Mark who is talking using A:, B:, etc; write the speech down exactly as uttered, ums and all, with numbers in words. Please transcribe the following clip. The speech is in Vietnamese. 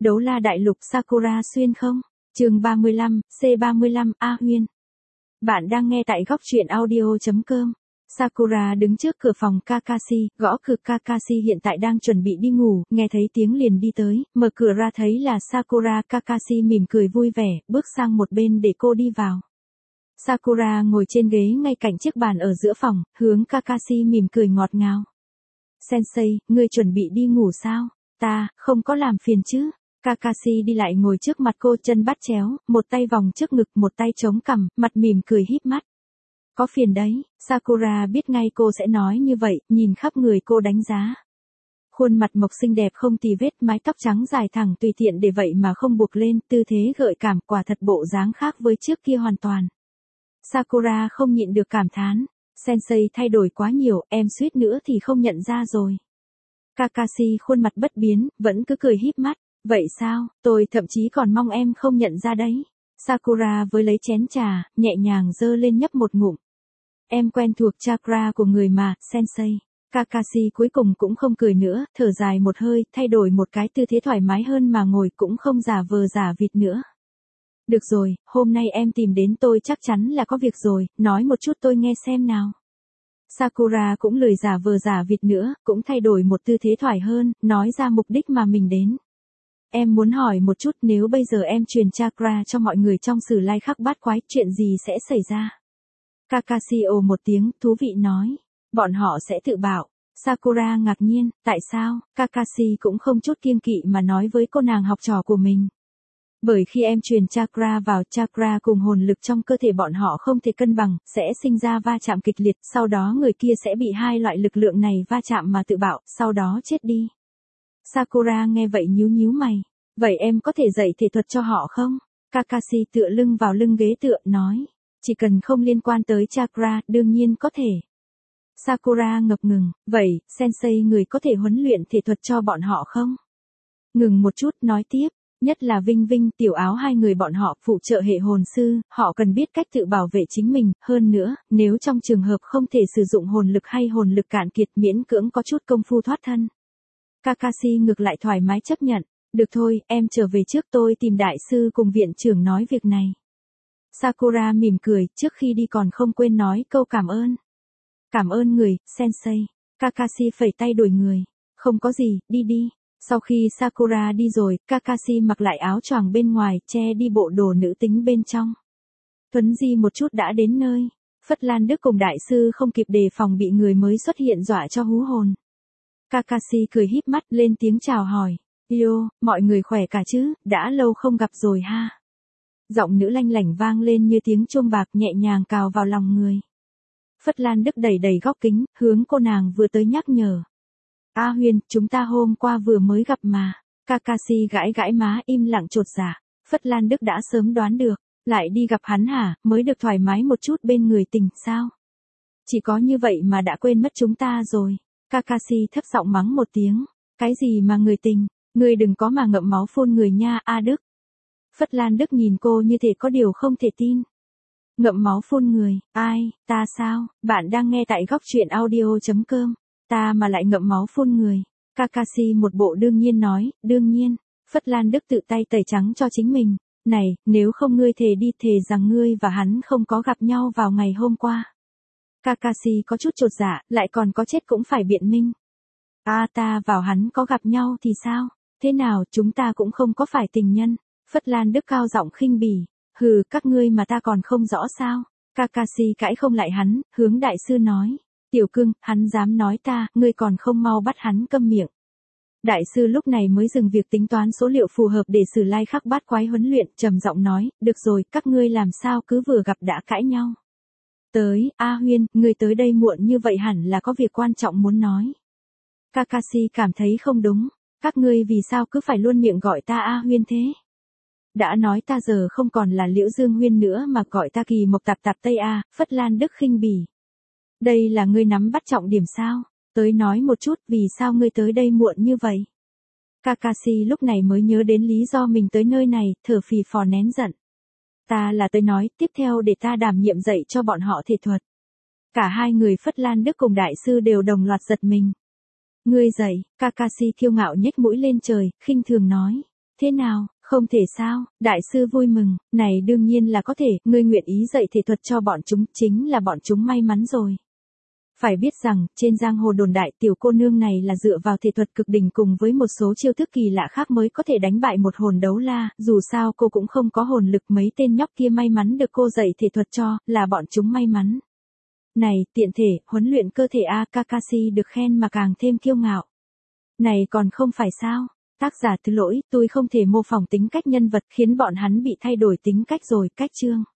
A: Đấu la đại lục Sakura xuyên không? Chương ba mươi lăm, C ba mươi lăm, A Huyên. Bạn đang nghe tại góc truyện audio chấm com. Sakura đứng trước cửa phòng Kakashi, gõ cửa. Kakashi hiện tại đang chuẩn bị đi ngủ, nghe thấy tiếng liền đi tới, mở cửa ra thấy là Sakura. Kakashi mỉm cười vui vẻ, bước sang một bên để cô đi vào. Sakura ngồi trên ghế ngay cạnh chiếc bàn ở giữa phòng, hướng Kakashi mỉm cười ngọt ngào. Sensei, ngươi chuẩn bị đi ngủ sao? Ta, không có làm phiền chứ? Kakashi đi lại ngồi trước mặt cô, chân bắt chéo, một tay vòng trước ngực, một tay chống cằm, mặt mỉm cười híp mắt. Có phiền đấy. Sakura biết ngay cô sẽ nói như vậy, nhìn khắp người cô đánh giá. Khuôn mặt mộc xinh đẹp không tì vết, mái tóc trắng dài thẳng tùy tiện để vậy mà không buộc lên, tư thế gợi cảm, quả thật bộ dáng khác với trước kia hoàn toàn. Sakura không nhịn được cảm thán. Sensei thay đổi quá nhiều, em suýt nữa thì không nhận ra rồi. Kakashi khuôn mặt bất biến, vẫn cứ cười híp mắt. Vậy sao, tôi thậm chí còn mong em không nhận ra đấy. Sakura với lấy chén trà, nhẹ nhàng dơ lên nhấp một ngụm. Em quen thuộc chakra của người mà, Sensei. Kakashi cuối cùng cũng không cười nữa, thở dài một hơi, thay đổi một cái tư thế thoải mái hơn mà ngồi, cũng không giả vờ giả vịt nữa. Được rồi, hôm nay em tìm đến tôi chắc chắn là có việc rồi, nói một chút tôi nghe xem nào. Sakura cũng lười giả vờ giả vịt nữa, cũng thay đổi một tư thế thoải hơn, nói ra mục đích mà mình đến. Em muốn hỏi một chút, nếu bây giờ em truyền chakra cho mọi người trong Sử Lai Khắc Bát Quái, chuyện gì sẽ xảy ra? Kakashi ồ một tiếng, thú vị nói. Bọn họ sẽ tự bảo. Sakura ngạc nhiên, tại sao? Kakashi cũng không chút kiêng kỵ mà nói với cô nàng học trò của mình. Bởi khi em truyền chakra vào, chakra cùng hồn lực trong cơ thể bọn họ không thể cân bằng, sẽ sinh ra va chạm kịch liệt, sau đó người kia sẽ bị hai loại lực lượng này va chạm mà tự bạo, sau đó chết đi. Sakura nghe vậy nhíu nhíu mày. Vậy em có thể dạy thể thuật cho họ không? Kakashi tựa lưng vào lưng ghế tựa, nói. Chỉ cần không liên quan tới chakra, đương nhiên có thể. Sakura ngập ngừng. Vậy, Sensei người có thể huấn luyện thể thuật cho bọn họ không? Ngừng một chút, nói tiếp. Nhất là Vinh Vinh, Tiểu Áo, hai người bọn họ phụ trợ hệ hồn sư, họ cần biết cách tự bảo vệ chính mình, hơn nữa, nếu trong trường hợp không thể sử dụng hồn lực hay hồn lực cạn kiệt, miễn cưỡng có chút công phu thoát thân. Kakashi ngược lại thoải mái chấp nhận. Được thôi, em trở về trước, tôi tìm đại sư cùng viện trưởng nói việc này. Sakura mỉm cười, trước khi đi còn không quên nói câu cảm ơn. Cảm ơn người, Sensei. Kakashi phẩy tay đuổi người. Không có gì, đi đi. Sau khi Sakura đi rồi, Kakashi mặc lại áo choàng bên ngoài, che đi bộ đồ nữ tính bên trong. Thuấn di một chút đã đến nơi. Phất Lan Đức cùng đại sư không kịp đề phòng bị người mới xuất hiện dọa cho hú hồn. Kakashi cười híp mắt lên tiếng chào hỏi. Yo, mọi người khỏe cả chứ, đã lâu không gặp rồi ha. Giọng nữ lanh lảnh vang lên như tiếng chuông bạc, nhẹ nhàng cào vào lòng người. Phất Lan Đức đẩy đẩy góc kính, hướng cô nàng vừa tới nhắc nhở. A Huyên, chúng ta hôm qua vừa mới gặp mà. Kakashi gãi gãi má, im lặng chột dạ. Phất Lan Đức đã sớm đoán được, lại đi gặp hắn hả, mới được thoải mái một chút bên người tình, sao? Chỉ có như vậy mà đã quên mất chúng ta rồi. Kakashi thấp giọng mắng một tiếng. Cái gì mà người tình, ngươi đừng có mà ngậm máu phun người nha, A Đức. Phất Lan Đức nhìn cô như thể có điều không thể tin. Ngậm máu phun người, ai, ta sao? Bạn đang nghe tại góc truyện audio chấm com. Ta mà lại ngậm máu phun người. Kakashi một bộ đương nhiên nói, đương nhiên. Phất Lan Đức tự tay tẩy trắng cho chính mình. Này, nếu không ngươi thề đi, thề rằng ngươi và hắn không có gặp nhau vào ngày hôm qua. Kakashi có chút chột dạ, lại còn có chết cũng phải biện minh. À, ta vào hắn có gặp nhau thì sao? Thế nào, chúng ta cũng không có phải tình nhân. Phất Lan Đức cao giọng khinh bỉ. Hừ, các ngươi mà ta còn không rõ sao? Kakashi cãi không lại hắn, hướng đại sư nói. Tiểu cưng, hắn dám nói ta, ngươi còn không mau bắt hắn câm miệng. Đại sư lúc này mới dừng việc tính toán số liệu phù hợp để Sử Lai Khắc Bát Quái huấn luyện, trầm giọng nói, được rồi, các ngươi làm sao cứ vừa gặp đã cãi nhau. Tới, A Huyên, ngươi tới đây muộn như vậy hẳn là có việc quan trọng muốn nói. Kakashi cảm thấy không đúng, các ngươi vì sao cứ phải luôn miệng gọi ta A Huyên thế? Đã nói ta giờ không còn là Liễu Dương Huyên nữa mà gọi ta Kỳ Mộc Tạp Tạp Tây A. Phất Lan Đức khinh bỉ. Đây là ngươi nắm bắt trọng điểm sao? Tới nói một chút vì sao ngươi tới đây muộn như vậy? Kakashi lúc này mới nhớ đến lý do mình tới nơi này, thở phì phò nén giận. Ta là tới nói, tiếp theo để ta đảm nhiệm dạy cho bọn họ thể thuật. Cả hai người Phất Lan Đức cùng đại sư đều đồng loạt giật mình. Ngươi dạy, Kakashi kiêu ngạo nhếch mũi lên trời, khinh thường nói. Thế nào, không thể sao? Đại sư vui mừng, này đương nhiên là có thể, ngươi nguyện ý dạy thể thuật cho bọn chúng, chính là bọn chúng may mắn rồi. Phải biết rằng, trên giang hồ đồn đại tiểu cô nương này là dựa vào thể thuật cực đỉnh cùng với một số chiêu thức kỳ lạ khác mới có thể đánh bại một hồn đấu la, dù sao cô cũng không có hồn lực, mấy tên nhóc kia may mắn được cô dạy thể thuật cho, là bọn chúng may mắn. Này, tiện thể, huấn luyện cơ thể A Kakashi được khen mà càng thêm kiêu ngạo. Này còn không phải sao? Tác giả thứ lỗi, tôi không thể mô phỏng tính cách nhân vật khiến bọn hắn bị thay đổi tính cách rồi, cách chương.